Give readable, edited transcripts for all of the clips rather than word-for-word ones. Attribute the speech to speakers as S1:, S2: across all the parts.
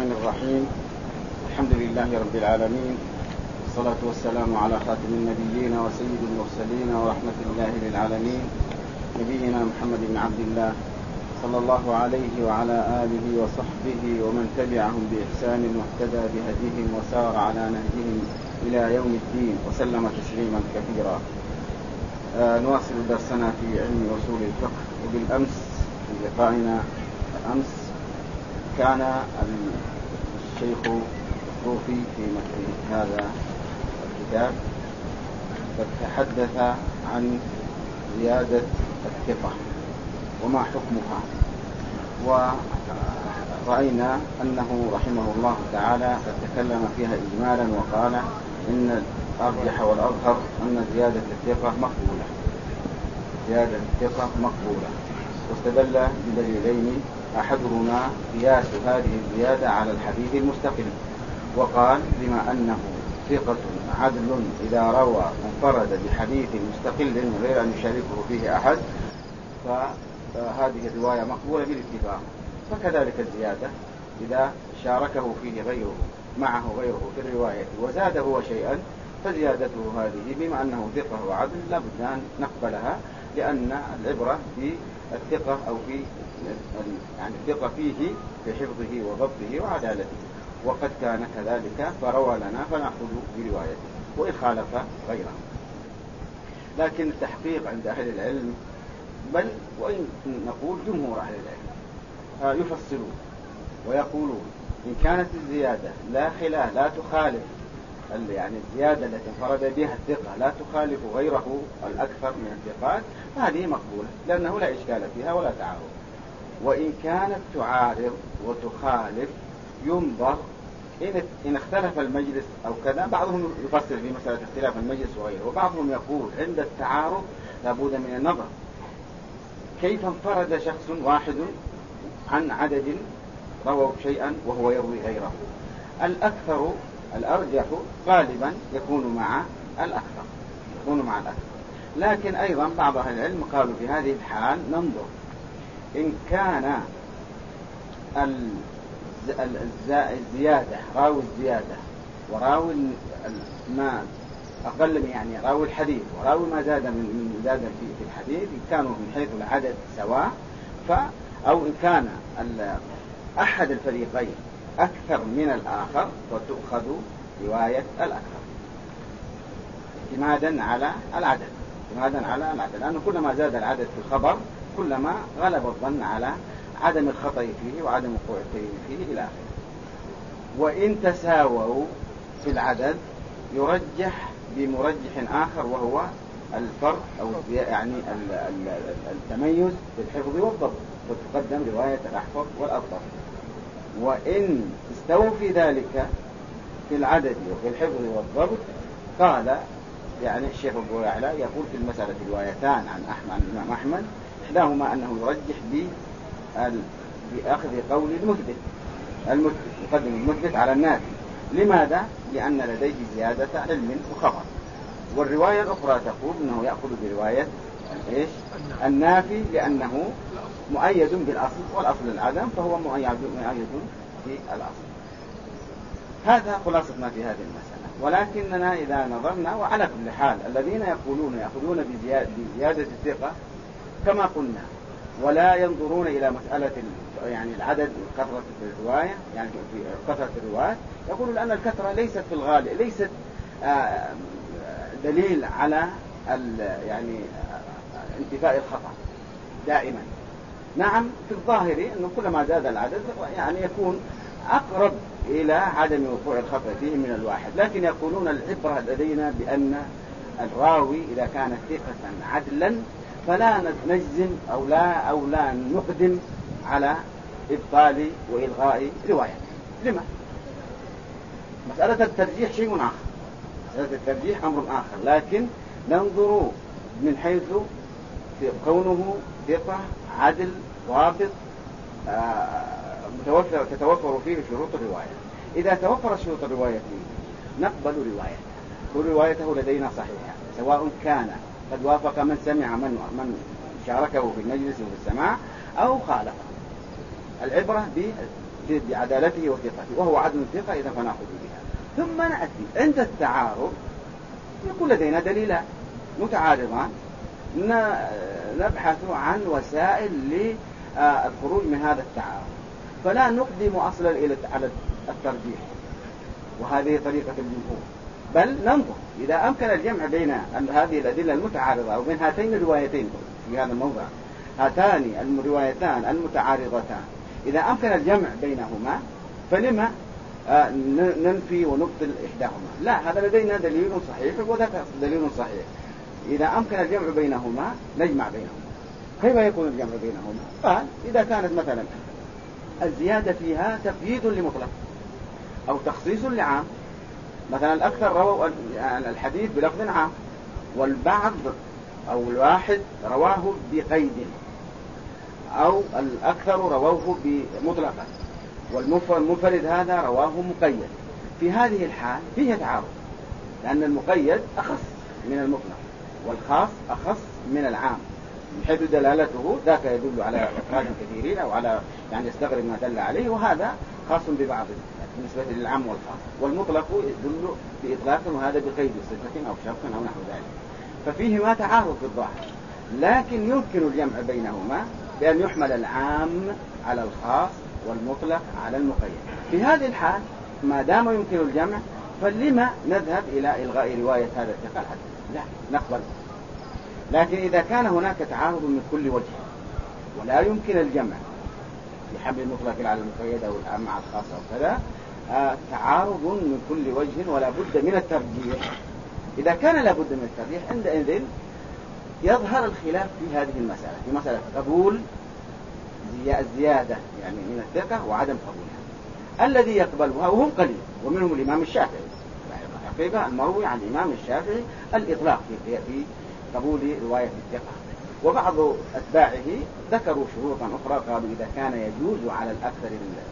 S1: الرحمن الرحيم. الحمد لله رب العالمين، والصلاة والسلام على خاتم النبيين وسيد المرسلين ورحمة الله للعالمين، نبينا محمد بن عبد الله صلى الله عليه وعلى آله وصحبه ومن تبعهم بإحسان واهتدى بهديهم وسار على نهجهم إلى يوم الدين وسلم تسليما كثيرا. نواصل درسنا في علم أصول الفقه. وبالأمس في لقائنا الأمس كان الشيخ الطوفي في مثل هذا الكتاب قد تحدث عن زيادة الثقة وما حكمها، ورأينا أنه رحمه الله تعالى قد تكلم فيها إجمالا وقال إن الأرجح والأظهر أن زيادة الثقة مقبولة، زيادة الثقة مقبولة، واستدل بدليلين: أحدهما قياس هذه الزيادة على الحديث المستقل، وقال بما أنه ثقة عدل إذا روى منفرد بحديث مستقل غير أن يشاركه فيه أحد فهذه الرواية مقبولة بالاتفاق، فكذلك الزيادة إذا شاركه فيه غيره معه غيره في الرواية وزاد هو شيئا فزيادته هذه بما أنه ثقة وعدل لابد أن نقبلها، لأن العبرة بالثقة أو في يعني الثقة فيه في حفظه وضبطه وعدالته، وقد كان كذلك فروى لنا فنأخذ بروايته وإن خالف غيره. لكن التحقيق عند أهل العلم، بل وإن نقول جمهور أهل العلم، يفصلون ويقولون إن كانت الزيادة لا تخالف يعني الزيادة التي انفرد بها الثقة لا تخالف غيره الأكثر من الثقات فهذه مقبولة لأنه لا إشكال فيها ولا تعارض. وإن كانت تعارض وتخالف ينظر إن اختلف المجلس أو كذا. بعضهم يفصل في مسألة اختلاف المجلس وغيره، وبعضهم يقول عند التعارض لابد من النظر كيف انفرد شخص واحد عن عدد رووا شيئا وهو يروي غيره. الأكثر الأرجح غالبا يكون مع الأكثر، لكن أيضا بعض أهل العلم قالوا في هذه الحال ننظر إن كان الزيادة راوي الزيادة وراوي ما أقل من يعني راوي الحديث وراوي ما زاد من زاد في الحديث إن كانوا من حيث العدد سواء، أو إن كان أحد الفريقين أكثر من الآخر فتؤخذ رواية الأكثر اعتمادا على العدد، لأنه كلما زاد العدد في الخبر كلما غلب الظن على عدم الخطأ فيه وعدم وقوع التغيير فيه إلى آخره. وإن تساووا في العدد يرجح بمرجح آخر وهو الفرق أو يعني التميز في الحفظ والضبط، فتقدم رواية الأحفظ والأضبط. وإن استووا في ذلك في العدد وفي الحفظ والضبط قال يعني الشيخ أبو يعلى يقول في المسألة روايتان عن الإمام أحمد، إحداهما أنه يرجح بأخذ قول المثبت يقدم المثبت على النافي. لماذا؟ لأن لديه زيادة علم وخبر. والرواية الأخرى تقول أنه يأخذ برواية النافي لأنه مؤيد بالأصل والأصل العدم فهو مؤيد في الأصل. هذا خلاصتنا في هذه المسألة. ولكننا إذا نظرنا وعلى كل حال الذين يأخذون بزيادة الثقة كما قلنا ولا ينظرون إلى مسألة يعني العدد كثرة الرواية يعني في كثرة الرواية، يقولون أن الكثرة ليست في الغالب ليست دليل على يعني انتفاء الخطأ دائما. نعم في الظاهر أنه كلما زاد العدد يعني يكون أقرب إلى عدم وقوع الخطأ فيه من الواحد، لكن يقولون العبرة لدينا بأن الراوي إذا كان ثقة عدلا فلا نجزم أو لا نقدم على إبطال وإلغاء رواية. لما؟ مسألة الترجيح شيء آخر، مسألة الترجيح أمر آخر، لكن ننظر من حيث كونه ثقة عدل ضابط تتوفر فيه شروط الرواية. إذا توفر شروط الرواية فيه نقبل روايته لدينا صحيحة، سواء كان قد وافق من سمع من شاركه في المجلس وفي السماع أو خالفه. العبرة بعدالته وثقته، وهو عدل ثقة إذا فنأخذ بها. ثم نأتي عند التعارض يكون لدينا دليلان متعارضان، نبحث عن وسائل للخروج من هذا التعارض، فلا نقدم أصلا على الترجيح، وهذه طريقة الجمهور، بل ننظر إذا أمكن الجمع بين هذه الأدلة المتعارضة أو بين هاتين الروايتين في هذا الموضع، هاتان الروايتان المتعارضتان، إذا أمكن الجمع بينهما فلما ننفي ونبطل إحداهما؟ لا، هذا لدينا دليل صحيح وذاك دليل صحيح، إذا أمكن الجمع بينهما نجمع بينهما. كيف يكون الجمع بينهما؟ قال إذا كانت مثلا الزيادة فيها تقييد لمطلق أو تخصيص لعام، مثلا الأكثر رووا الحديث بلفظ عام، والبعض أو الواحد رواه بقيد، أو الأكثر رواه بمطلقا، والمنفرد هذا رواه مقيد. في هذه الحال فيه تعارض، لأن المقيد أخص من المطلق، والخاص أخص من العام، من حيث دلالته ذاك يدل على أفراد كثيرين أو على يعني يستغرب ما دل عليه، وهذا خاص ببعض بالنسبة للعام والخاص، والمطلق يدل بإطلاق وهذا بقيد صفة أو شرط أو نحو ذلك، ففيهما تعارض في الظاهر، لكن يمكن الجمع بينهما بأن يحمل العام على الخاص والمطلق على المقيد. في هذه الحال ما دام يمكن الجمع فلما نذهب إلى إلغاء رواية هذا الثقة العدل؟ لا، نقبل. لكن إذا كان هناك تعارض من كل وجه ولا يمكن الجمع بحمل المطلق على المقيد أو العام مع الخاص أو كذا، تعارض من كل وجه ولا بد من الترجيح، إذا كان لا بد من الترجيح عندئذ يظهر الخلاف في هذه المسألة، في مسألة قبول الزيادة يعني من الثقة وعدم قبولها. الذي يقبلها وهم قليل، ومنهم الإمام الشافعي، الحقيقة المروي عن الإمام الشافعي الإطلاق في قبول رواية الثقة، وبعض أتباعه ذكروا شروطا أخرى، قالوا إذا كان يجوز على الأكثر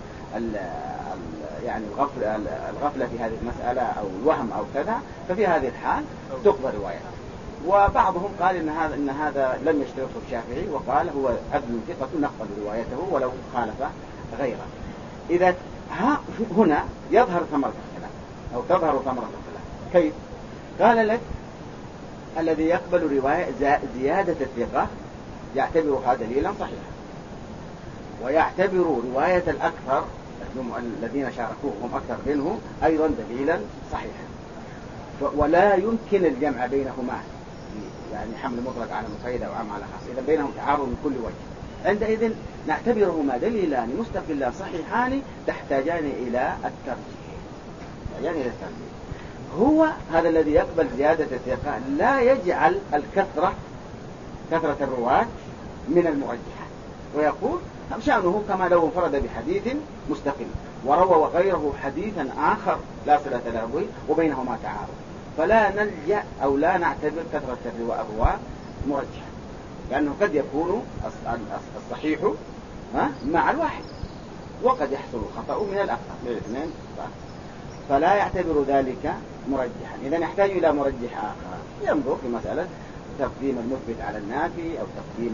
S1: يعني الغفلة في هذه المسألة أو الوهم أو كذا، ففي هذه الحال تقبل روايته. وبعضهم قال إن هذا لم يشترطه الشافعي، وقال هو عدل ثقة نقبل روايته ولو خالف غيره. إذا هنا يظهر ثمرة الخلاف أو تظهر ثمرة الخلاف. كيف؟ قال لك الذي يقبل رواية زيادة الثقة يعتبرها دليلا صحيحا، ويعتبر رواية الأكثر الذين شاركوه هم أكثر منه أيضا دليلا صحيحا، ولا يمكن الجمع بينهما، يعني حمل مطلق على مقيد أو عام على خاص، إذا بينهم تعارض من كل وجه، عندئذ نعتبرهما دليلان مستقلان صحيحان تحتاجان إلى الترجيح. هو هذا الذي يقبل زيادة الثقة لا يجعل كثرة الرواة من المرجحات، ويقول شأنه كما لو انفرد بحديث مستقل وروى غيره حديثا آخر لا صلة له به وبينهما تعارض، فلا نلجأ أو لا نعتبر كثرة الرواة مرجحة، لأنه قد يكون الصحيح مع الواحد، وقد يحصل الخطأ من الأكثر من الاثنين، فلا يعتبر ذلك مرجحا. إذا نحتاج إلى مرجح آخر، ينظر في مسألة تقديم المثبت على النافي، أو تقديم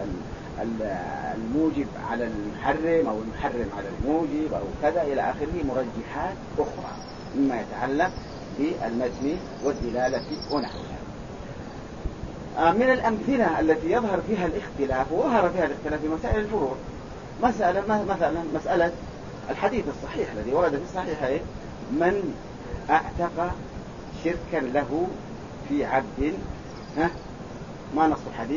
S1: الموجب على المحرم، أو المحرم على الموجب، أو كذا إلى آخره، مرجحات أخرى مما يتعلق بالمتن والدلالة ونحوها. من الأمثلة التي يظهر فيها الاختلاف، وظهر فيها الاختلاف في مسائل الفروع، مثلا مسألة الحديث الصحيح الذي ورد في الصحيحين: من اعتق شركا له في عبد، ما نص الحديث؟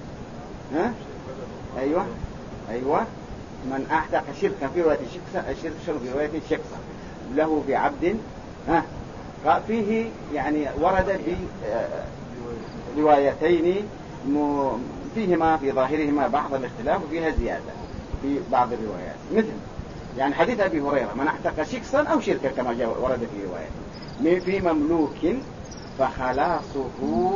S1: أيوة من اعتق شركا في رواية شخصا له في عبد، فيه يعني ورد في روايتين فيهما في ظاهرهما بعض الاختلاف وفيها زيادة في بعض الروايات، مثل يعني حديث أبي هريرة: من اعتق شخصا أو شركا كما جاء ورد في رواية في مملوك فخلاصه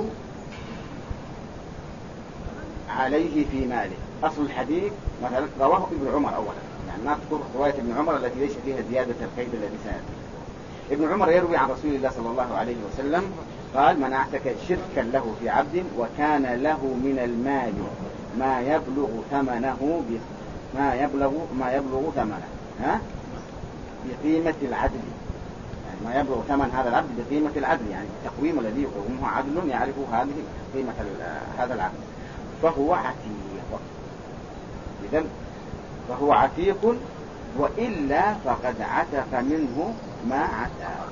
S1: عليه في ماله. أصل الحديث مثلا رواه ابن عمر أولا، يعني نذكر رواية ابن عمر التي ليس فيها زيادة القيد الذي سيأتي. ابن عمر يروي عن رسول الله صلى الله عليه وسلم قال: من اعتق شركا له في عبد وكان له من المال ما يبلغ ثمنه بقيمة العدل، يعني ما يبلغ ثمن هذا العبد بقيمة العدل، يعني التقويم الذي يقومه عدل يعرف هذه قيمة هذا العبد، فهو عتيق. إذن فهو عتيق، وإلا فقد عتق منه ما عتق.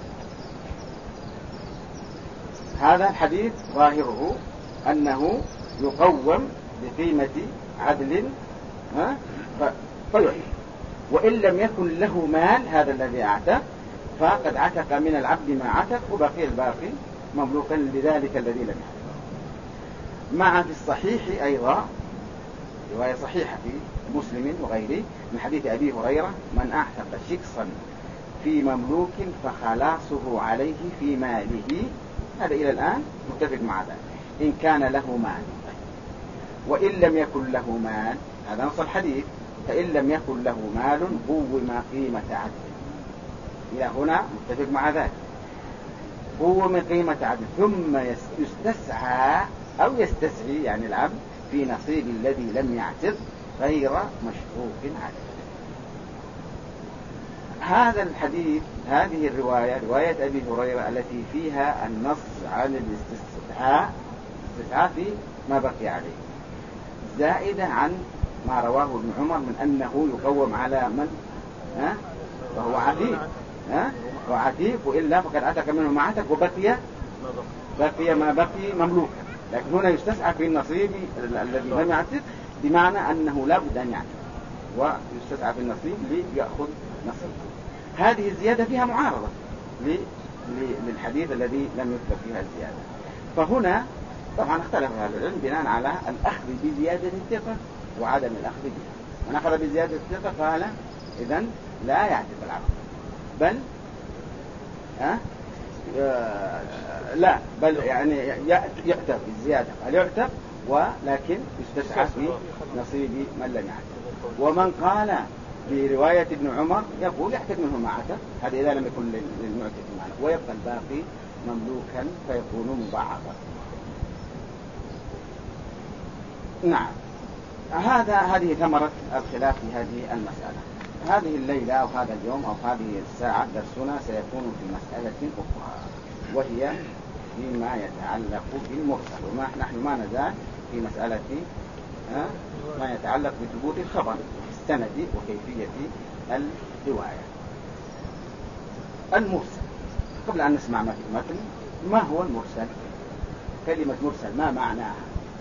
S1: هذا الحديث ظاهره أنه يقوم بقيمة عدل فيعتق، وإن لم يكن له مال هذا الذي أعتق فقد عتق من العبد ما عتق، وبقي الباقي مملوكا لذلك الذي لم يعتق. مع في الصحيح أيضا رواية صحيحة في مسلم وغيره من حديث أبي هريرة: من أعتق شخصا في مملوك فخلاصه عليه في ماله. هذا إلى الآن متفق مع ذلك، إن كان له مال. وإن لم يكن له مال، هذا نص الحديث، فإن لم يكن له مال قوم قيمة عدل. إلى هنا متفق مع ذلك، قوم قيمة عدل، ثم يستسعى أو يستسعي يعني العبد في نصيب الذي لم يعتق غير مشروط عليه. هذا الحديث، هذه الرواية، رواية أبي هريرة التي فيها النص عن الاستسعاء في ما بقي عليه، زائدة عن ما رواه ابن عمر من أنه يقوم على من وهو عتيق، وعتيق وإلا فقد عتق منه ما عتق وبقي ما بقي مملوكا. لكن هنا يستسعى في النصيب الذي لم يعتق، بمعنى أنه لا بد أن يعتق، ويستسعى في النصيب ليأخذ نصيب. هذه الزيادة فيها معارضة للحديث الذي لم يذكر فيها الزيادة. فهنا طبعا اختلف أهل العلم بناء على الأخذ بزيادة الثقة وعدم الأخذ بها. من أخذ بزيادة الثقة قال إذن لا يعتق العبد، بل لا، بل يعني يعتق بالزيادة، قال يعتق ولكن يستسعى في نصيب من لم يعتق. ومن قال برواية ابن عمر يقول يعتق منه ما عتق، هذا إذا لم يكن للمعتق معنا، ويبقى الباقي مملوكا فيكون مضاعفا. نعم، هذه ثمرة الخلاف في هذه المسألة. هذه الليلة أو هذا اليوم أو هذه الساعة درسنا سيكون في مسألة أخرى، وهي فيما يتعلق بالمرسل. ونحن ما نزال في مسألة ما يتعلق بثبوت الخبر السند وكيفية الرواية. المرسل، قبل أن نسمع ما في المتن، ما هو المرسل؟ كلمة مرسل ما معناها؟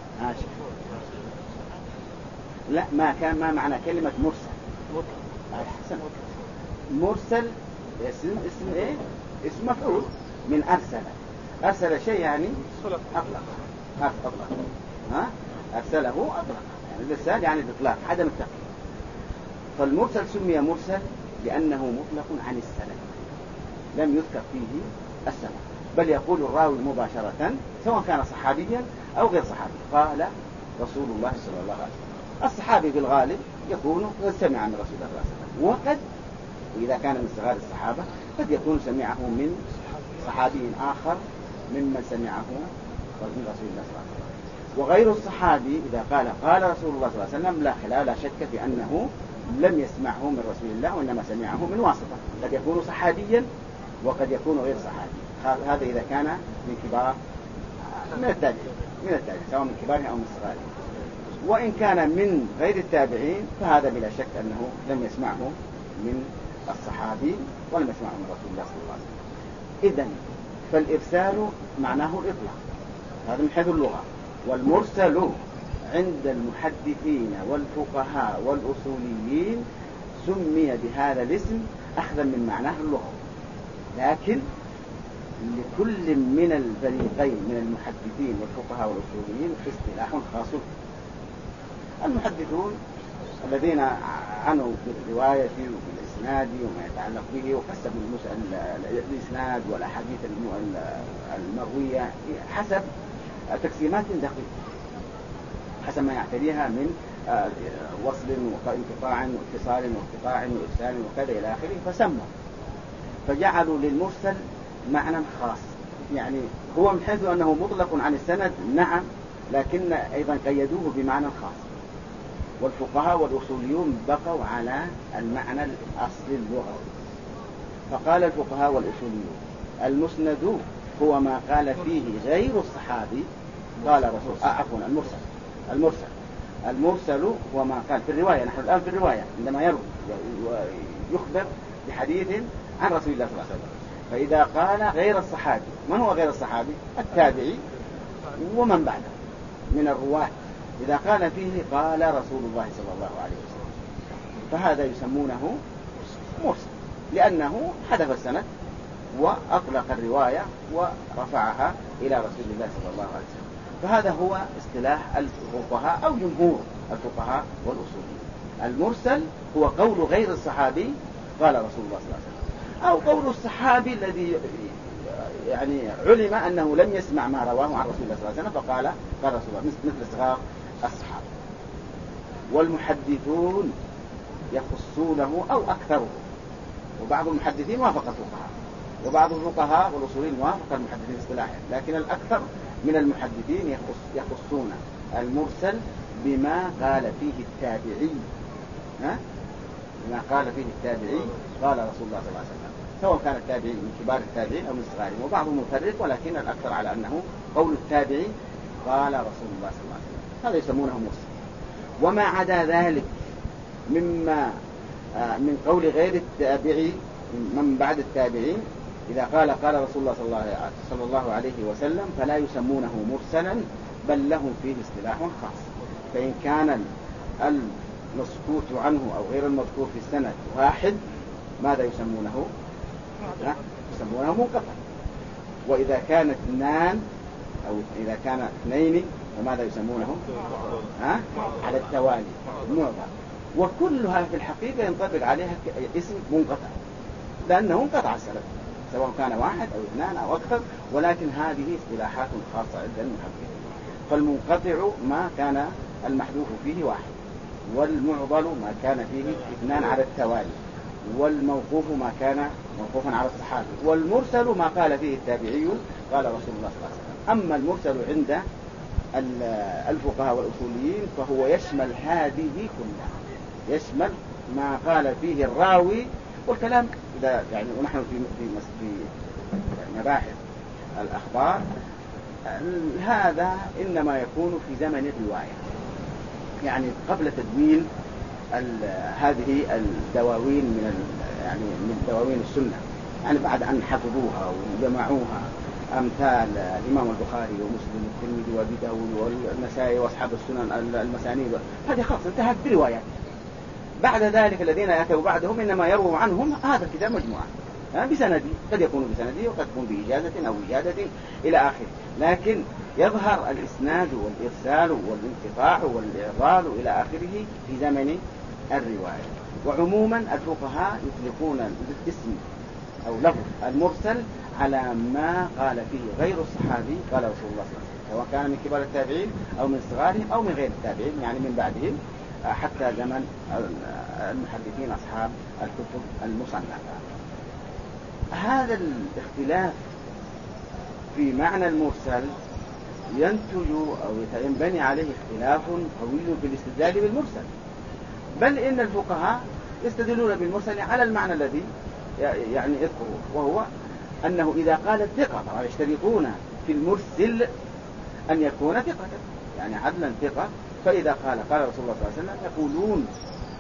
S1: لا، ما معنى كلمة مرسل؟ مرسل اسم ايه؟ اسم مفعول من أرسل شيء يعني أطلق. أرسله أطلق، يعني الإرسال يعني الإطلاق، عدم التقييد. فالمرسل سمي مرسل لأنه مطلق عن السند، لم يذكر فيه السند، بل يقول الراوي مباشرة سواء كان صحابيا أو غير صحابي: قال رسول الله صلى الله عليه وسلم. الصحابي في الغالب يكون سمع من رسول الله صلى الله عليه وسلم، وقد وإذا كان من صغار الصحابة قد يكون سمعه من صحابي آخر ممن سمعه من رسول الله صلى الله عليه وسلم. وغير الصحابي إذا قال رسول الله صلى الله عليه وسلم لا شك في أنه لم يسمعه من رسول الله، وإنما سمعه من واسطة، قد يكون صحابيا وقد يكون غير صحابي. هذا إذا كان من كبار من التابعين سواء من كبارهم أو من صغارهم. وإن كان من غير التابعين فهذا بلا شك أنه لم يسمعه من الصحابي ولم يسمعه من رسول الله صلى الله عليه وسلم. إذن فالإرسال معناه الإطلاق، هذا من حيث اللغة. والمرسل عند المحدثين والفقهاء والأصوليين سمي بهذا الاسم أخذا من معناه اللغوي، لكن لكل من الفريقين من المحدثين والفقهاء والأصوليين اصطلاح خاص. المحدثون الذين عنوا بالرواية وبالإسناد وما يتعلق به وقسموا الإسناد والأحاديث المروية حسب تقسيمات دقيقة، حسب ما يعتريها من وصل وانقطاع واتصال وانقطاع وإرسال وكذا إلى آخره، فسموا فجعلوا للمرسل معنى خاص. يعني هو من حيث أنه مطلق عن السند نعم، لكن أيضا قيدوه بمعنى خاص. والفقهاء والأصوليون بقوا على المعنى الأصلي اللغوي. فقال الفقهاء والأصوليون المسند هو ما قال فيه غير الصحابي قال رسول عفوا المرسل هو ما قال في الرواية. نحن الآن في الرواية عندما يروي يخبر بحديث عن رسول الله صلى الله عليه وسلم، فإذا قال غير الصحابي، من هو غير الصحابي؟ التابعي ومن بعده من الرواة. إذا قال فيه قال رسول الله صلى الله عليه وسلم فهذا يسمونه مرسل، لأنه حذف السند وأطلق الرواية ورفعها إلى رسول الله صلى الله عليه وسلم. فهذا هو اصطلاح الفقهاء أو جمهور الفقهاء والأصوليين. المرسل هو قول غير الصحابي قال رسول الله صلى الله عليه وسلم، أو قول الصحابي الذي يعني علم أنه لم يسمع ما رواه عن رسول الله صلى الله عليه وسلم فقال قال رسول الله، مثل صغار الصحابة. والمحدثون يخصونه أو أكثره، وبعض المحدثين وافق الفقهاء، وبعض الفقهاء والأصوليين وافق المحدثين اصطلاحا، لكن الأكثر من المحدثين يخصون المرسل بما قال فيه التابعي، بما قال فيه التابعي قال رسول الله صلى الله عليه وسلم، سواء كان التابعي من كبار التابعين أو من صغارهم، وبعضهم مفرق، ولكن الأكثر على أنه قول التابعي قال رسول الله صلى الله عليه وسلم، هذا يسمونه مرسل. وما عدا ذلك مما من قول غير التابعي من بعد التابعين، إذا قال رسول الله صلى الله عليه وسلم فلا يسمونه مرسلا، بل لهم فيه اصطلاح خاص. فإن كان المسكوت عنه أو غير المذكور في السند واحد ماذا يسمونه؟ يسمونه منقطع. وإذا كان اثنان أو إذا كان اثنين فماذا يسمونه؟ على التوالي معظم. وكلها في الحقيقة ينطبق عليها اسم منقطع، لأنه انقطع السند سواء كان واحد أو اثنان أو أكثر، ولكن هذه اصطلاحات خاصة عند المحققين. فالمنقطع ما كان المحذوف فيه واحد، والمعضل ما كان فيه اثنان على التوالي، والموقوف ما كان موقوفا على الصحابي، والمرسل ما قال فيه التابعي قال رسول الله صلى الله عليه وسلم. أما المرسل عند الفقهاء والأصوليين فهو يشمل هذه كلها، يشمل ما قال فيه الراوي. والكلام إذا يعني ونحن في مباحث الأخبار هذا إنما يكون في زمن الرواية، يعني قبل تدوين هذه الدواوين من دواوين السنة، يعني بعد أن حفظوها وجمعوها أمثال الإمام البخاري ومسلم والترمذي وأبي داود والنسائي وأصحاب السنن المسانيد، هذه خلاص انتهت بروايات. بعد ذلك الذين يأتوا بعدهم إنما يرووا عنهم هذا الكتاب مجموعة بسندي، قد يكون بسندي وقد يكون بإجازة أو إجادة إلى آخره، لكن يظهر الإسناد والإرسال والانقطاع والإعضال إلى آخره في زمن الرواية. وعموما الفقهاء يطلقون الاسم أو لفظ المرسل على ما قال فيه غير الصحابي قال رسول الله صلى الله عليه وسلم، سواء كان من كبار التابعين أو من صغارهم أو من غير التابعين، يعني من بعدهم حتى زمن المحدثين أصحاب الكتب المصنفة. هذا الاختلاف في معنى المرسل ينتج أو ينبني عليه اختلاف قوي في الاستدلال بالمرسل، بل إن الفقهاء يستدلون بالمرسل على المعنى الذي يعني يذكره، وهو أنه إذا قال الثقة، طبعا يشترطون في المرسل أن يكون ثقة، يعني عدلا ثقة. فإذا قال رسول الله صلى الله عليه وسلم يقولون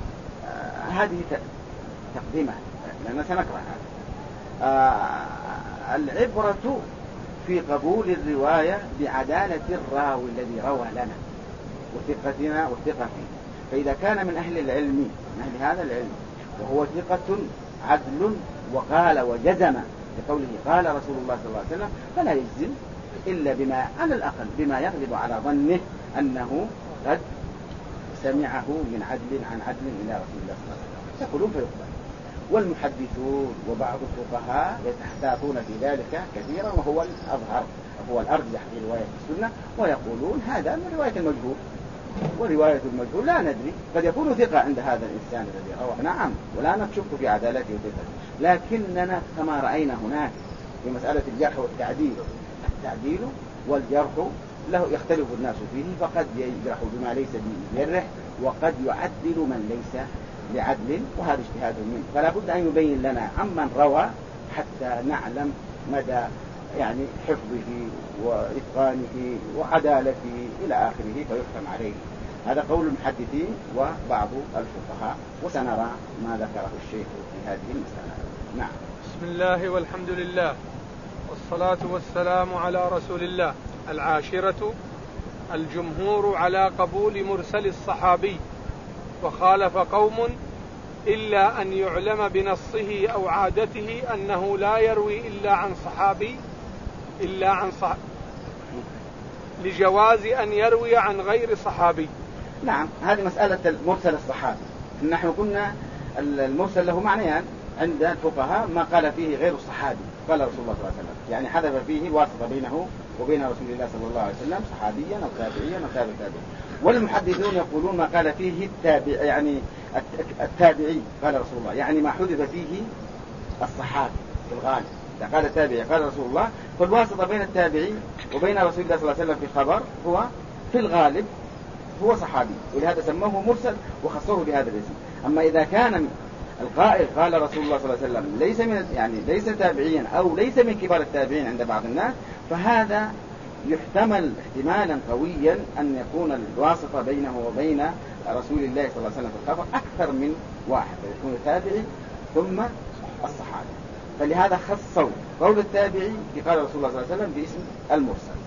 S1: هذه تقدمة لأننا سنقرأ هذا. العبرة في قبول الرواية بعدالة الراوي الذي روى لنا وثقتنا والثقة فيه. فإذا كان من أهل العلم، من أهل هذا العلم، وهو ثقة عدل وقال وجزم بقوله قال رسول الله صلى الله عليه وسلم، فلا يجزم إلا بما على الأقل بما يغلب على ظنه أنه قد سمعه من عدل عن عدل إلى رسول الله صلى الله عليه وسلم، يقولون فيقبل. والمحدثون وبعض الفقهاء يتحدثون في ذلك كثيرا، وهو الأظهر، هو الأرجح في رواية السنة، ويقولون هذا من رواية المجهول، ورواية المجهول لا ندري، قد يكون ثقة عند هذا الإنسان الذي روى، نعم، ولا نشك في عدالته وثقته، لكننا كما رأينا هناك في مسألة الجرح والتعديل، التعديل والجرح له يختلف الناس فيه، فقد يجرح بما ليس بجرح، وقد يعدل من ليس بعدل، وهذا اجتهاد منه، فلا بد أن يبين لنا عمن روى حتى نعلم مدى يعني حفظه وإتقانه وعدالته إلى آخره فيحكم عليه. هذا قول المحدثين وبعض الفقهاء، وسنرى ما ذكره الشيخ في هذه المسألة. نعم.
S2: بسم الله والحمد لله والصلاة والسلام على رسول الله. العاشرة: الجمهور على قبول مرسل الصحابي، وخالف قوم إلا أن يعلم بنصه أو عادته أنه لا يروي إلا عن صحابي لجواز أن يروي عن غير صحابي.
S1: نعم، هذه مسألة المرسل الصحابي. نحن قلنا المرسل له معنيان عند الفقهاء: ما قال فيه غير الصحابي قال رسول الله صلى الله عليه وسلم، يعني حذف فيه الواسطة بينه وبين رسول الله صلى الله عليه وسلم صحابيا أو تابعيا أو تابع تابعي. والمحدثون يقولون ما قال فيه التابع، يعني التابعي قال رسول الله، يعني ما حذف فيه الصحابي في الغالب. إذا قال التابعي قال رسول الله، فالواسطة بين التابعي وبين رسول الله صلى الله عليه وسلم في خبر هو في الغالب هو صحابي، ولهذا سموه مرسل وخصوه بهذا الاسم. أما إذا كان القائل قال رسول الله صلى الله عليه وسلم ليس تابعيا أو ليس من كبار التابعين عند بعض الناس، فهذا يحتمل احتمالا قويا أن يكون الواسطة بينه وبين رسول الله صلى الله عليه وسلم في الخبر أكثر من واحد، فيكون التابعي ثم الصحابي. فلهذا خصوا قول التابعي في قال رسول الله صلى الله عليه وسلم باسم المرسل.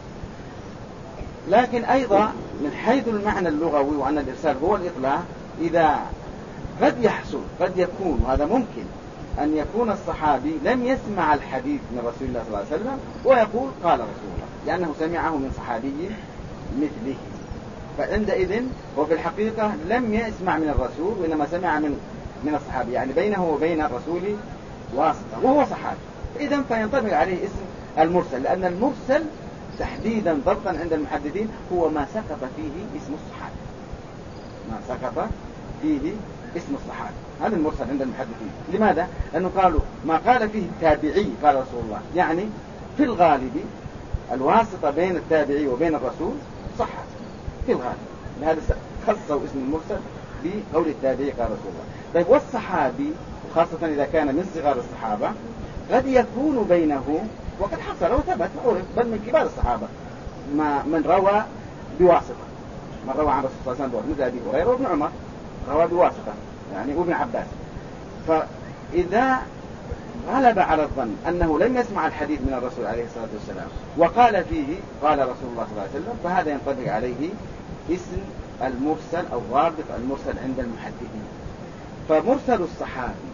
S1: لكن أيضا من حيث المعنى اللغوي وأن الإرسال هو الإطلاق، إذا قد يحصل قد يكون، وهذا ممكن، أن يكون الصحابي لم يسمع الحديث من رسول الله صلى الله عليه وسلم ويقول قال رسول الله، لأنه سمعه من صحابي مثله، فعندئذ هو في الحقيقة لم يسمع من الرسول وإنما سمع من الصحابي، يعني بينه وبين الرسول واسطة وهو صحابي. إذن فينطبق عليه اسم المرسل، لأن المرسل تحديدا ضبطا عند المحدثين هو ما سقط فيه اسم الصحابي، ما سقط فيه اسم الصحابي، هذا المرسل عند المحدثين. لماذا؟ لأنه قالوا ما قال فيه التابعي قال رسول الله، يعني في الغالب الواسطة بين التابعي وبين الرسول صحابي في الغالب، لهذا خصوا اسم المرسل بقول التابعي قال رسول الله. طيب والصحابي، وخاصة إذا كان من صغار الصحابة، قد يكون بينه، وقد حصل وثبت وعرف بل من كبار الصحابة من روى بواسطة، من روى عن رسول الله صلى الله عليه وسلم مثل أبي هريرة وابن عمر روى بواسطة، يعني وابن عباس. فإذا غلب على الظن أنه لم يسمع الحديث من الرسول عليه الصلاة والسلام وقال فيه قال رسول الله صلى الله عليه وسلم، فهذا ينطبق عليه اسم المرسل أو ضابط المرسل عند المحدثين. فمرسل الصحابي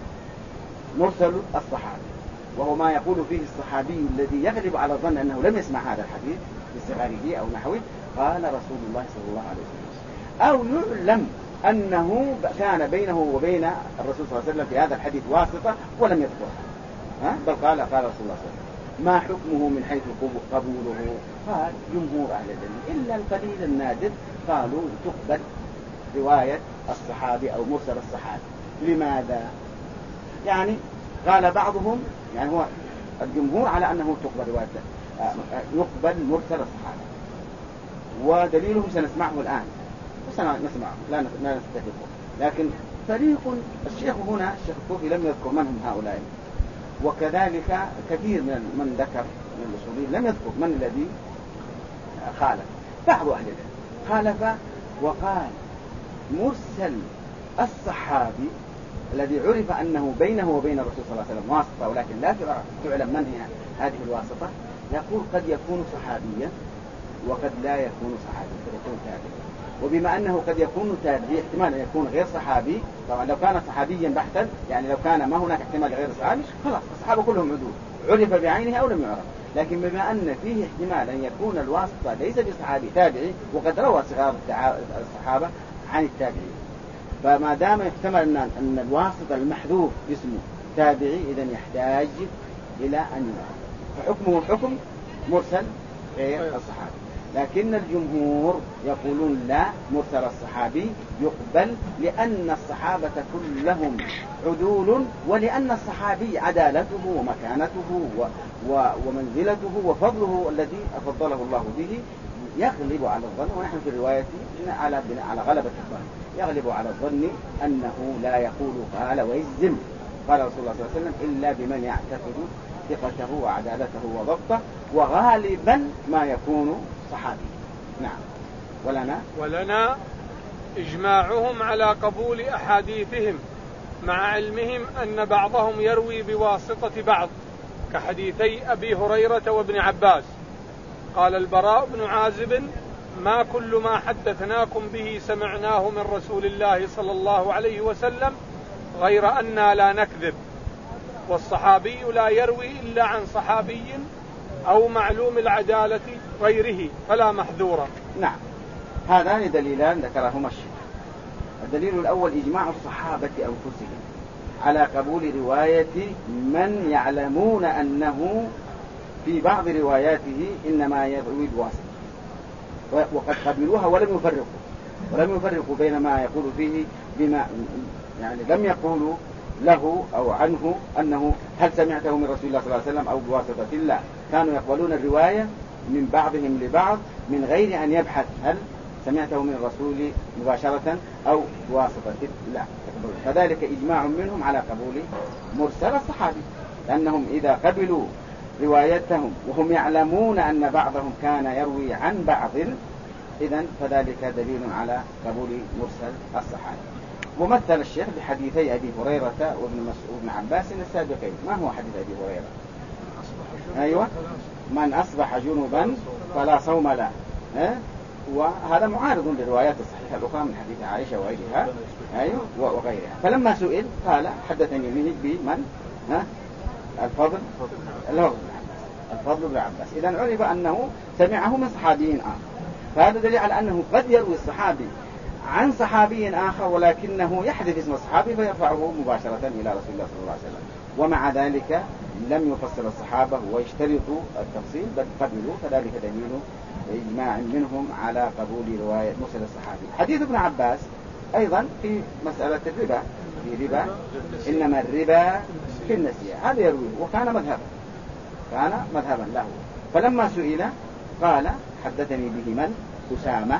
S1: مرسل الصحابي وهو ما يقول فيه الصحابي الذي يغلب على الظن أنه لم يسمع هذا الحديث بصغره أو نحوه قال رسول الله صلى الله عليه وسلم، أو يعلم أنه كان بينه وبين الرسول صلى الله عليه وسلم في هذا الحديث واسطة ولم يذكرها، بل قال رسول الله صلى الله عليه وسلم. ما حكمه من حيث قبوله؟ قال جمهور أهل العلم إلا القليل النادر قالوا تقبل رواية الصحابي أو مرسل الصحابي. لماذا؟ يعني قال بعضهم، يعني هو الجمهور على أنه تقبل رواية يقبل مرسل الصحابي، ودليلهم سنسمعه الآن وسنسمعه لا نستفقه. لكن فريق الشيخ هنا الشيخ الطوفي لم يذكر من هم هؤلاء، وكذلك كثير من ذكر من الأصوليين لم يذكر من الذي خالف. بعض أهل العلم خالف وقال مرسل الصحابي الذي عرف أنه بينه وبين الرسول صلى الله عليه وسلم واسطة ولكن لا تعلم من هي هذه الواسطة، يقول قد يكون صحابيا وقد لا يكون صحابيا، قد يكون تابعيا. وبما أنه قد يكون تابعي احتمال أن يكون غير صحابي، طبعا لو كان صحابيا بحتا، يعني لو كان ما هناك احتمال غير صحابي خلاص الصحابة كلهم عدول عرف بعينه أو لم يعرف. لكن بما أن فيه احتمال أن يكون الواسطة ليس بصحابي تابعي وقد روى صغار الصحابة عن التابعين، فما دام يحتمل أن الواسطة المحذوف اسمه تابعي إذن يحتاج إلى أن يعرف، فحكمه حكم مرسل غير الصحابي. لكن الجمهور يقولون لا، مرسل الصحابي يقبل لأن الصحابة كلهم عدول، ولأن الصحابي عدالته ومكانته ومنزلته وفضله الذي أفضله الله به يغلب على الظن، ونحن في الرواية على غلبة الظن، يغلب على الظن أنه لا يقول قال ويجزم قال رسول الله صلى الله عليه وسلم إلا بمن يعتقد ثقته وعدالته وضبطه، وغالبا ما يكون صحابي. نعم. ولنا
S2: إجماعهم على قبول أحاديثهم مع علمهم أن بعضهم يروي بواسطة بعض، كحديثي أبي هريرة وابن عباس. قال البراء بن عازب: ما كل ما حدثناكم به سمعناه من رسول الله صلى الله عليه وسلم غير أننا لا نكذب، والصحابي لا يروي إلا عن صحابي أو معلوم العدالة غيره فلا محذورا.
S1: نعم، هذان دليلان ذكرهما الشيخ. الدليل الأول إجماع الصحابة أنفسهم على قبول رواية من يعلمون أنه في بعض رواياته إنما يروي بواسطة، وقد قبلوها ولم يفرقوا بين ما يقول فيه بما يعني لم يقولوا له أو عنه أنه هل سمعته من رسول الله صلى الله عليه وسلم أو بواسطة الله. كانوا يقبلون الرواية من بعضهم لبعض من غير أن يبحث هل سمعته من الرسول مباشرة أو بواسطة الله. فذلك إجماع منهم على قبول مرسل الصحابي، لأنهم إذا قبلوا روايتهم وهم يعلمون أن بعضهم كان يروي عن بعض، إذن فذلك دليل على قبول مرسل الصحابي. ومثل الشيخ بحديثي أبي هريرة وابن مسعود بن عباس السابقين. ما هو حديث أبي هريرة؟ أيوة، من أصبح جنبا فلا صوم له. وهذا معارض للروايات الصحيحة الأخرى من حديث عائشة وغيرها. أيوة، وغيرها. فلما سئل قال حدثني به بمن؟ الفضل بن عباس. إذن عرف أنه سمعه من صحابي آخر، فهذا دليل على أنه قد يروي الصحابي عن صحابي آخر ولكنه يحذف اسم الصحابي فيرفعه مباشرة إلى رسول الله صلى الله عليه وسلم، ومع ذلك لم يفسر الصحابة ويشترطوا التفصيل بل قبلوا، فذلك دليل إجماع منهم على قبول رواية مرسل الصحابي. حديث ابن عباس أيضا في مسألة الربا، في ربا إنما الربا في النسيئة، هذا يرويه وكان مذهبا له. فلما سئل قال حدثني به من؟ أسامة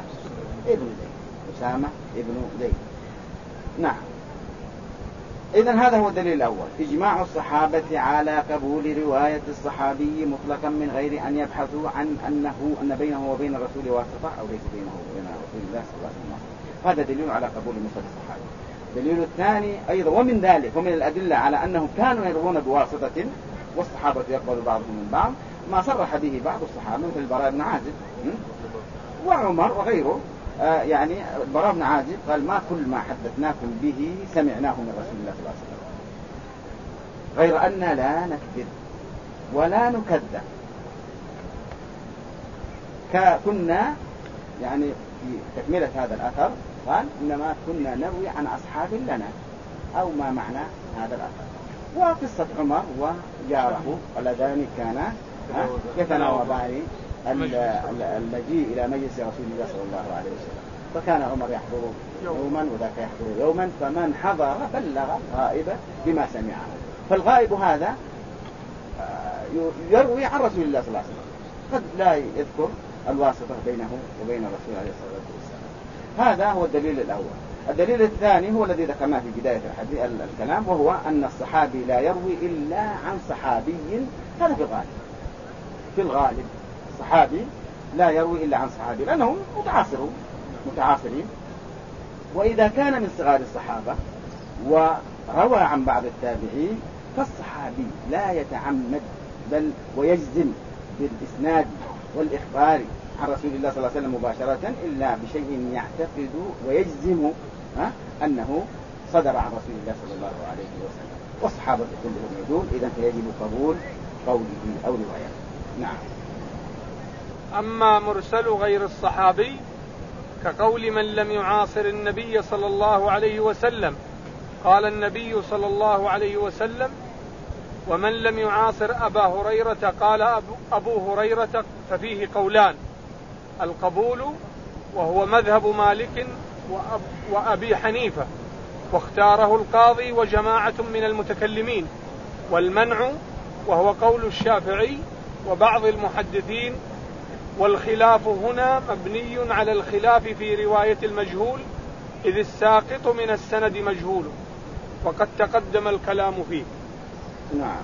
S1: ابن زيد. نعم. إذن هذا هو الدليل الأول، إجماع الصحابة على قبول رواية الصحابي مطلقا من غير أن يبحثوا عن أن بينه وبين الرسول واسطة أو ليس بينه وبين رسول الله صلى الله عليه وسلم. هذا دليل على قبول مرسل الصحابي. الدليل الثاني أيضا ومن ذلك ومن الأدلة على أنهم كانوا يروون بواسطة والصحابة يقبل بعضهم من بعض ما صرح به بعض الصحابة مثل البراء بن عازب وعمر وغيره. يعني البراء بن عازب قال ما كل ما حدثناكم به سمعناه من رسول الله صلى الله عليه وسلم غير أننا لا نكذب ولا نكذب. كنا يعني في تكملة هذا الأثر قال إنما كنا نروي عن أصحاب لنا أو ما معنى هذا الأثر. وقصة عمر وجاره اللذان كانا يتناوبان المجيء إلى مجلس رسول الله صلى الله عليه وسلم، فكان عمر يحضر يوما وذاك يحضر يوما، فمن حضر بلغ الغائب بما سمعه. فالغائب هذا يروي عن رسول الله صلى الله عليه وسلم، قد لا يذكر الواسطة بينه وبين الرسول عليه الصلاة والسلام. هذا هو الدليل الأول. الدليل الثاني هو الذي ذكرناه في بداية الكلام، وهو أن الصحابي لا يروي إلا عن صحابي. هذا في الغالب الصحابي لا يروي إلا عن صحابي لأنهم متعاصرين. وإذا كان من صغار الصحابة وروى عن بعض التابعين فالصحابي لا يتعمد بل ويجزم بالإسناد والإخبار عن رسول الله صلى الله عليه وسلم مباشرة إلا بشيء يعتقد ويجزم أنه صدر عن رسول الله صلى الله عليه وسلم. والصحابة كلهم يدون، إذن فيجب قبول قوله أو روايته. نعم.
S2: أما مرسل غير الصحابي كقول من لم يعاصر النبي صلى الله عليه وسلم، قال النبي صلى الله عليه وسلم: ومن لم يعاصر أبا هريرة قال أبو هريرة، ففيه قولان: القبول وهو مذهب مالك وأبي حنيفة واختاره القاضي وجماعة من المتكلمين، والمنع وهو قول الشافعي وبعض المحدثين والخلاف هنا مبني على الخلاف في رواية المجهول، إذ الساقط من السند مجهول، وقد تقدم الكلام فيه.
S1: نعم.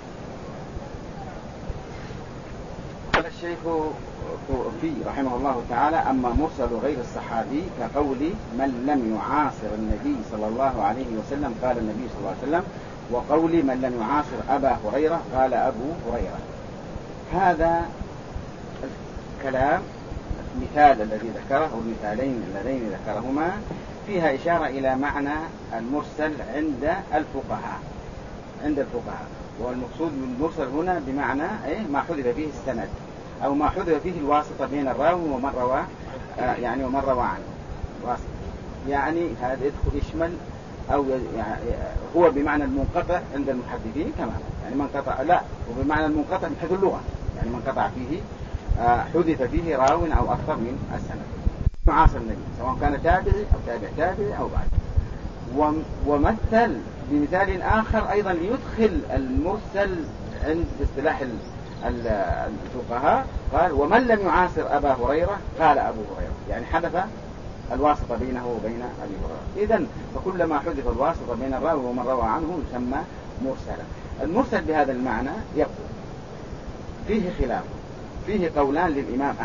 S1: قال الشيخ في رحمه الله تعالى: أما مرسل غير الصحابي كقول من لم يعاصر النبي صلى الله عليه وسلم قال النبي صلى الله عليه وسلم، وقول من لم يعاصر أبا هريرة قال أبو هريرة. هذا الكلام المثال الذي ذكره أو المثالين اللذين ذكرهما فيها إشارة إلى معنى المرسل عند الفقهاء. والمقصود بالمرسل هنا بمعنى ما حذف فيه السند أو ما حذف فيه الواسطة بين الراوي ومن روى ومن روى عنه واسطة. يعني هذا يشمل أو يعني هو بمعنى المنقطع عند المحدثين كمان، يعني من قطع لا، وبمعنى المنقطع من حيث اللغة، يعني من قطع فيه حذف فيه راو أو أكثر من السند. معاصر النبي سواء كان تابعي أو تابعي أو بعد. ومثل بمثال آخر أيضا ليدخل المرسل عند اصطلاح الفقهاء، قال ومن لم يعاصر أبا هريرة قال أبو هريرة، يعني حذف الواسطة بينه وبين أبي هريرة. إذن فكلما حذف الواسطة بين الراوي ومن روى عنه يسمى مرسلا. المرسل بهذا المعنى يقول فيه خلاف، فيه قولان للإمام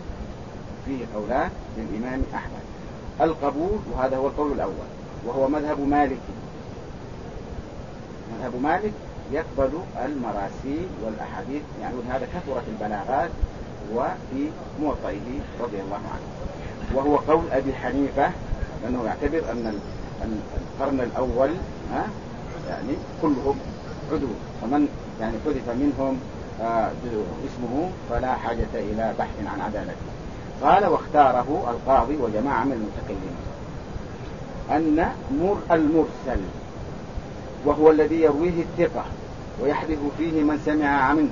S1: أحمد، القبول، وهذا هو القول الأول وهو مذهب مالك يقبل المراسيل والأحاديث، يعني هذا كثرة البلاغات وفي موطئه رضي الله عنه. وهو قول أبي حنيفة لأنه يعتبر أن القرن الأول يعني كلهم عدول، فمن يعني حذف منهم اسمه فلا حاجة إلى بحث عن عدالته. قال واختاره القاضي وجماعة من المتكلمين أن المرسل وهو الذي يرويه الثقة ويحدث فيه من سمع منه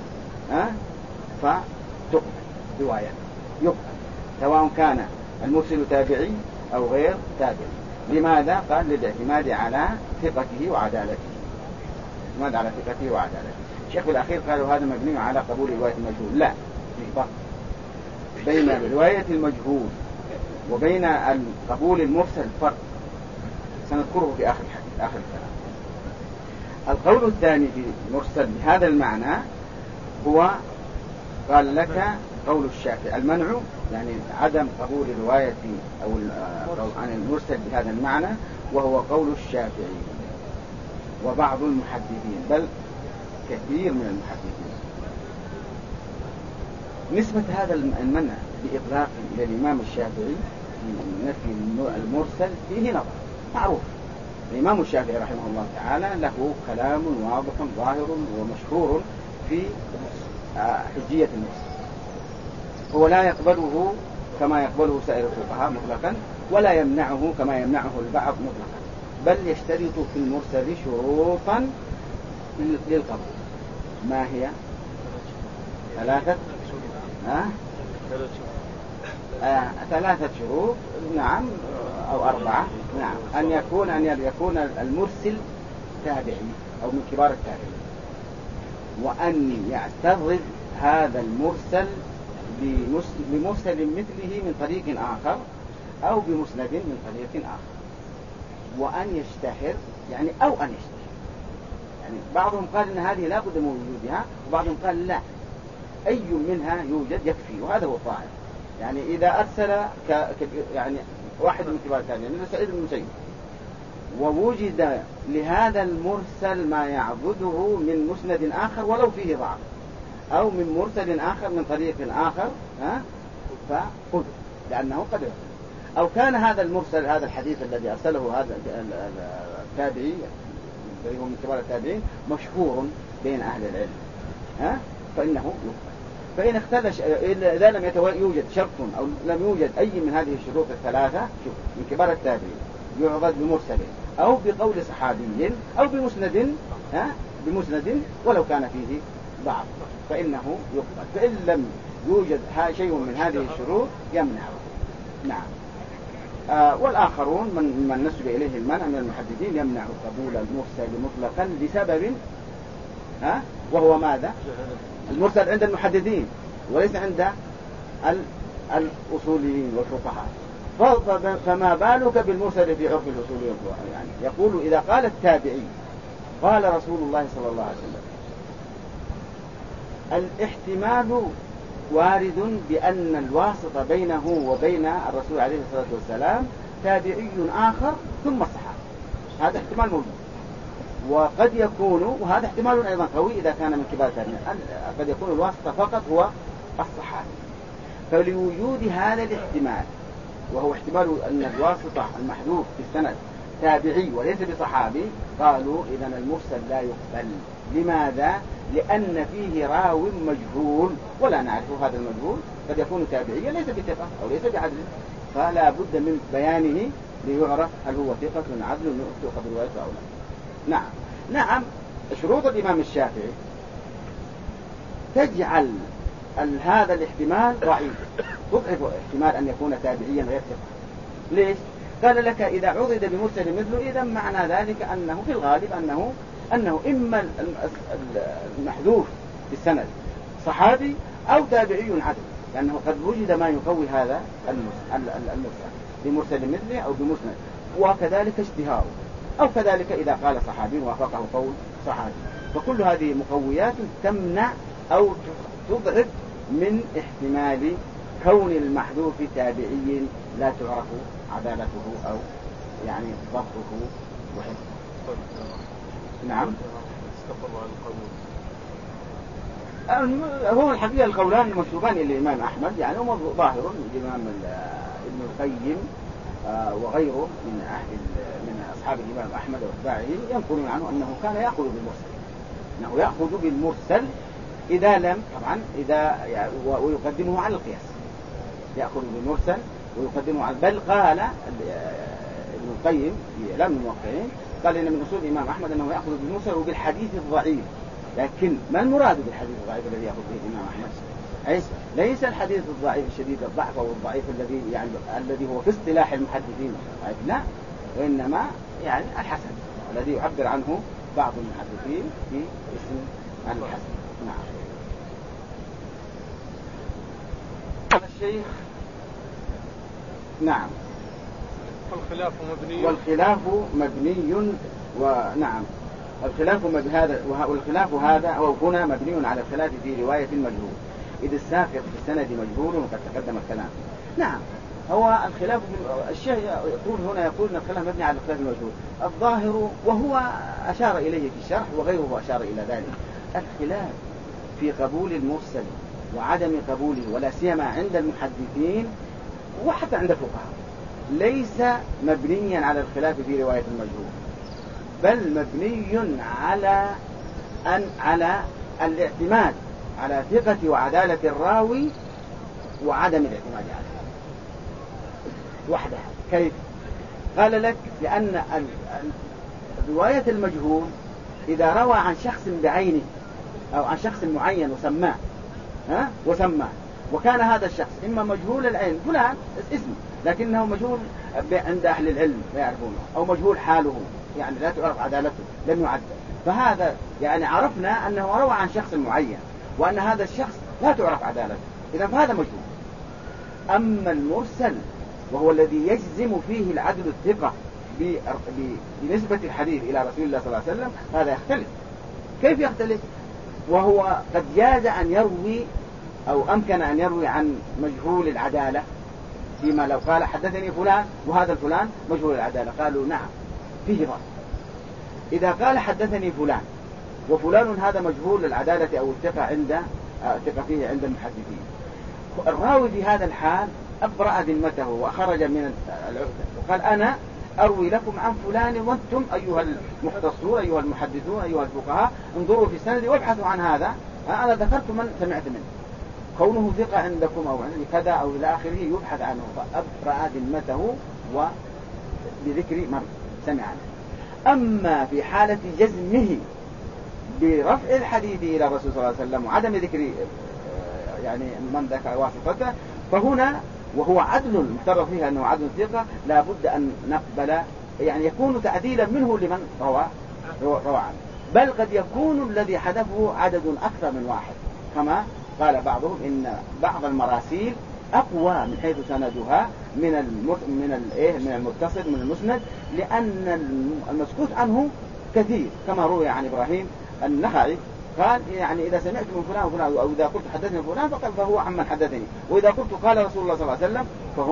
S1: فتقبل رواية، يقبل سواء كان المرسل تابعي أو غير تابعي. لماذا؟ قال للاعتماد على ثقته وعدالته. الشيخ في الأخير قالوا هذا مبني على قبول رواية المجهول. لا، في فرق بين رواية المجهول وبين قبول المرسل، فرق سنذكره في آخر الكلام. القول الثاني في المرسل بهذا المعنى هو قال لك قول الشافعي المنع، يعني عدم قبول الرواية أو عن المرسل بهذا المعنى، وهو قول الشافعي وبعض المحدثين، بل كثير من المحدثين. نسبة هذا المنع بإطلاق إلى الإمام الشافعي في نفي المرسل فيه نظر معروف. الإمام الشافعي رحمه الله تعالى له كلام واضح ظاهر ومشهور في حجية المرسل، هو لا يقبله كما يقبله سائر الفقهاء مطلقا، ولا يمنعه كما يمنعه البعض مطلقا، بل يشترط في المرسل شروطا للقبول. ما هي؟ 3 شروط، نعم، أو 4، نعم. أن يكون المرسل تابعي أو من كبار التابعين، وأن يعترض هذا المرسل بمرسل مثله من طريق آخر أو بمسند من طريق آخر، وأن يشتهر، يعني أو أن يشتهر. يعني بعضهم قال إن هذه لا بد من وجودها، وبعضهم قال لا، أي منها يوجد يكفي، وهذا هو الظاهر. يعني إذا أرسل يعني واحد من كبار التابعين مثل سعيد بن المسيب، ووجد لهذا المرسل ما يعضده من مسند آخر ولو فيه ضعف، أو من مرسل آخر من طريق آخر، فخذ، لأنه قد يرسل. أو كان هذا المرسل، هذا الحديث الذي أرسله هذا التابعي الذي هو من كبار التابعين مشهور بين أهل العلم، فإنه يقبل. فإن اختلف، إذا لم يوجد شرط أو لم يوجد أي من هذه الشروط الثلاثة من كبار التابعين، يعضد بمرسل أو بقول صحابي أو بمسند ولو كان فيه ضعف، فإنه يقبل. فإن لم يوجد شيء من هذه الشروط يمنعه. نعم. والآخرون من نسب إليه المنع من المحدثين يمنع قبول المرسل مطلقا لسبب، وهو ماذا؟ المرسل عند المحدثين وليس عند الأصوليين والفقهاء، فما بالك بالمرسل في عرف الأصوليين؟ يعني يقول إذا قال التابعي قال رسول الله صلى الله عليه وسلم، الاحتمال وارد بأن الواسطة بينه وبين الرسول عليه الصلاة والسلام تابعي آخر ثم الصحابة، هذا احتمال موجود. وقد يكون، وهذا احتمال أيضا قوي إذا كان من كبار التابعين، قد يكون الواسطة فقط هو الصحابي. فلوجود هذا الاحتمال، وهو احتمال أن الواسطة المحذوف في السند تابعي وليس بصحابي، قالوا إذن المرسل لا يقبل. لماذا؟ لأن فيه راو مجهول ولا نعرف هذا المجهول، قد يكون تابعيا ليس بثقة أو ليس بعدل، فلا بد من بيانه ليعرف هل هو ثقة عدل تؤخذ روايته أو لا. نعم شروط الإمام الشافعي تجعل هذا الاحتمال ضعيف، تضعف احتمال أن يكون تابعيا غير ثقة. ليش؟ قال لك إذا عضد بمرسل مثله، إذا معنى ذلك أنه في الغالب أنه إما المحذوف في السند صحابي أو تابعي عدل، لأنه قد وجد ما يقوي هذا المرسل بمرسل مثله أو بمسند، وكذلك اشتهاره، أو كذلك إذا قال صحابي وافقه قول صحابي. فكل هذه مقويات تمنع أو تضعف من احتمال كون المحذوف تابعي لا تعرف عدالته أو يعني ضبطه وحفظه. نعم. هو الحقيقة القولان المشهوران للإمام أحمد، يعني هو ظاهر الإمام ابن القيم وغيره من أصحاب الإمام أحمد واتباعه ينقلون عنه أنه كان يأخذ بالمرسل، أنه يأخذ بالمرسل إذا لم طبعا ويقدمه على القياس، يأخذ بالمرسل ويقدمه على، بل قال ابن القيم في إعلام الموقعين قال إن من أصول الإمام أحمد أنه يأخذ بالمرسل وبالحديث الضعيف. لكن ما المراد بالحديث الضعيف الذي يأخذ به الإمام أحمد؟ ليس الحديث الضعيف الشديد الضعف أو الضعيف الذي هو في اصطلاح المحدثين، لا، وإنما يعني الحسن الذي يعبر عنه بعض المحدثين في اسم الحسن. نعم. الشيخ نعم. والخلاف مبني ونعم والخلاف هذا هنا مبني على الخلاف في رواية المجهول، إذ الساقط في السند مجهول وقد تقدم الكلام. نعم، هو الخلاف الشيخ يقول أن الخلاف مبني على الخلاف المجهول. الظاهر وهو أشار إليه في الشرح وغيره أشار إلى ذلك، الخلاف في قبول المرسل وعدم قبوله ولا سيما عند المحدثين وحتى عند الفقهاء ليس مبنيا على الخلاف في رواية المجهول، بل مبني على الاعتماد على ثقة وعدالة الراوي وعدم الاعتماد عليه وحدها. كيف؟ قال لك لأن رواية المجهول إذا روى عن شخص بعينه أو عن شخص معين وسماه وكان هذا الشخص إما مجهول العين فلان اسمه لكنه مجهول عند أهل العلم لا يعرفونه، أو مجهول حاله يعني لا تعرف عدالته لم يعدل، فهذا يعني عرفنا أنه روى عن شخص معين وأن هذا الشخص لا تعرف عدالته، إذا فهذا مجهول. أما المرسل وهو الذي يجزم فيه العدل الثقة بنسبة الحديث إلى رسول الله صلى الله عليه وسلم، هذا يختلف. كيف يختلف؟ وهو قد جاز أن يروي أو أمكن أن يروي عن مجهول العدالة، فيما لو قال حدثني فلان وهذا الفلان مجهول العدالة قالوا نعم فيه ضعف. إذا قال حدثني فلان وفلان هذا مجهول العدالة أو الثقة فيه عند المحدثين، الراوي في هذا الحال أبرأ ذمته وخرج من العهدة وقال أنا أروي لكم عن فلان وأنتم أيها المختصون أيها المحدثون أيها الفقهاء انظروا في السند وابحثوا عن هذا، أنا ذكرت من سمعت منه، كونه ثقة عندكم أو عندي كذا أو إلى آخره يبحث عنه، فأبرأ ذمته وبذكر من سمع عنه. أما في حالة جزمه برفع الحديث إلى الرسول صلى الله عليه وسلم وعدم ذكر يعني من ذكر واسطته، فهنا وهو عدل مختار فيها أنه عدل ثقة لا بد أن نقبل، يعني يكون تعديلا منه لمن روى عنه، بل قد يكون الذي حدثه عدد أكثر من واحد، كما قال بعضهم إن بعض المراسيل أقوى من حيث سندها من المتصل من المسند، لأن المسكوت عنه كثير، كما روي عن إبراهيم النخعي قال يعني إذا سمعت من فلان وفلان، أو إذا قلت حدثني فلان فهو عمن حدثني، وإذا قلت قال رسول الله صلى الله عليه وسلم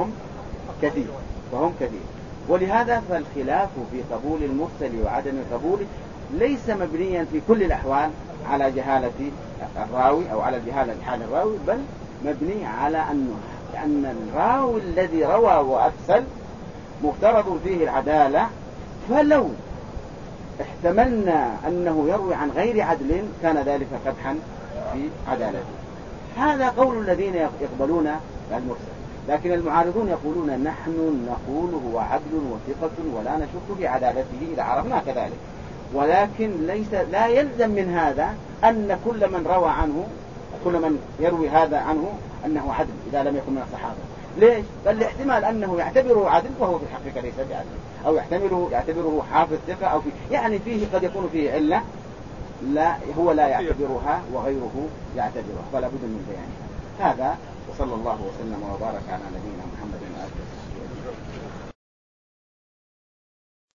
S1: فهم كثير. ولهذا فالخلاف في قبول المرسل وعدم قبوله ليس مبنيا في كل الأحوال على جهالة الراوي أو على جهالة حال الراوي، بل مبني على أن الراوي الذي روى وأرسل مفترض فيه العدالة، فلو احتملنا أنه يروي عن غير عدل كان ذلك قدحا في عدالته. هذا قول الذين يقبلون المرسل، لكن المعارضون يقولون نحن نقول هو عدل وثقة ولا نشك في عدالته إذا عرفنا كذلك، ولكن لا يلزم من هذا أن كل من يروي هذا عنه أنه عدل إذا لم يكن من الصحابة. ليش؟ بل احتمال أنه يعتبره عدل وهو في الحقيقة ليس بعدل، أو يعتبره حافظ ثقة، أو يعني فيه قد يكون فيه علة هو لا يعتبرها وغيره يعتبرها، فلا بد من بيانها. هذا وصلى الله وسلم وبارك على نبينا محمد وآله.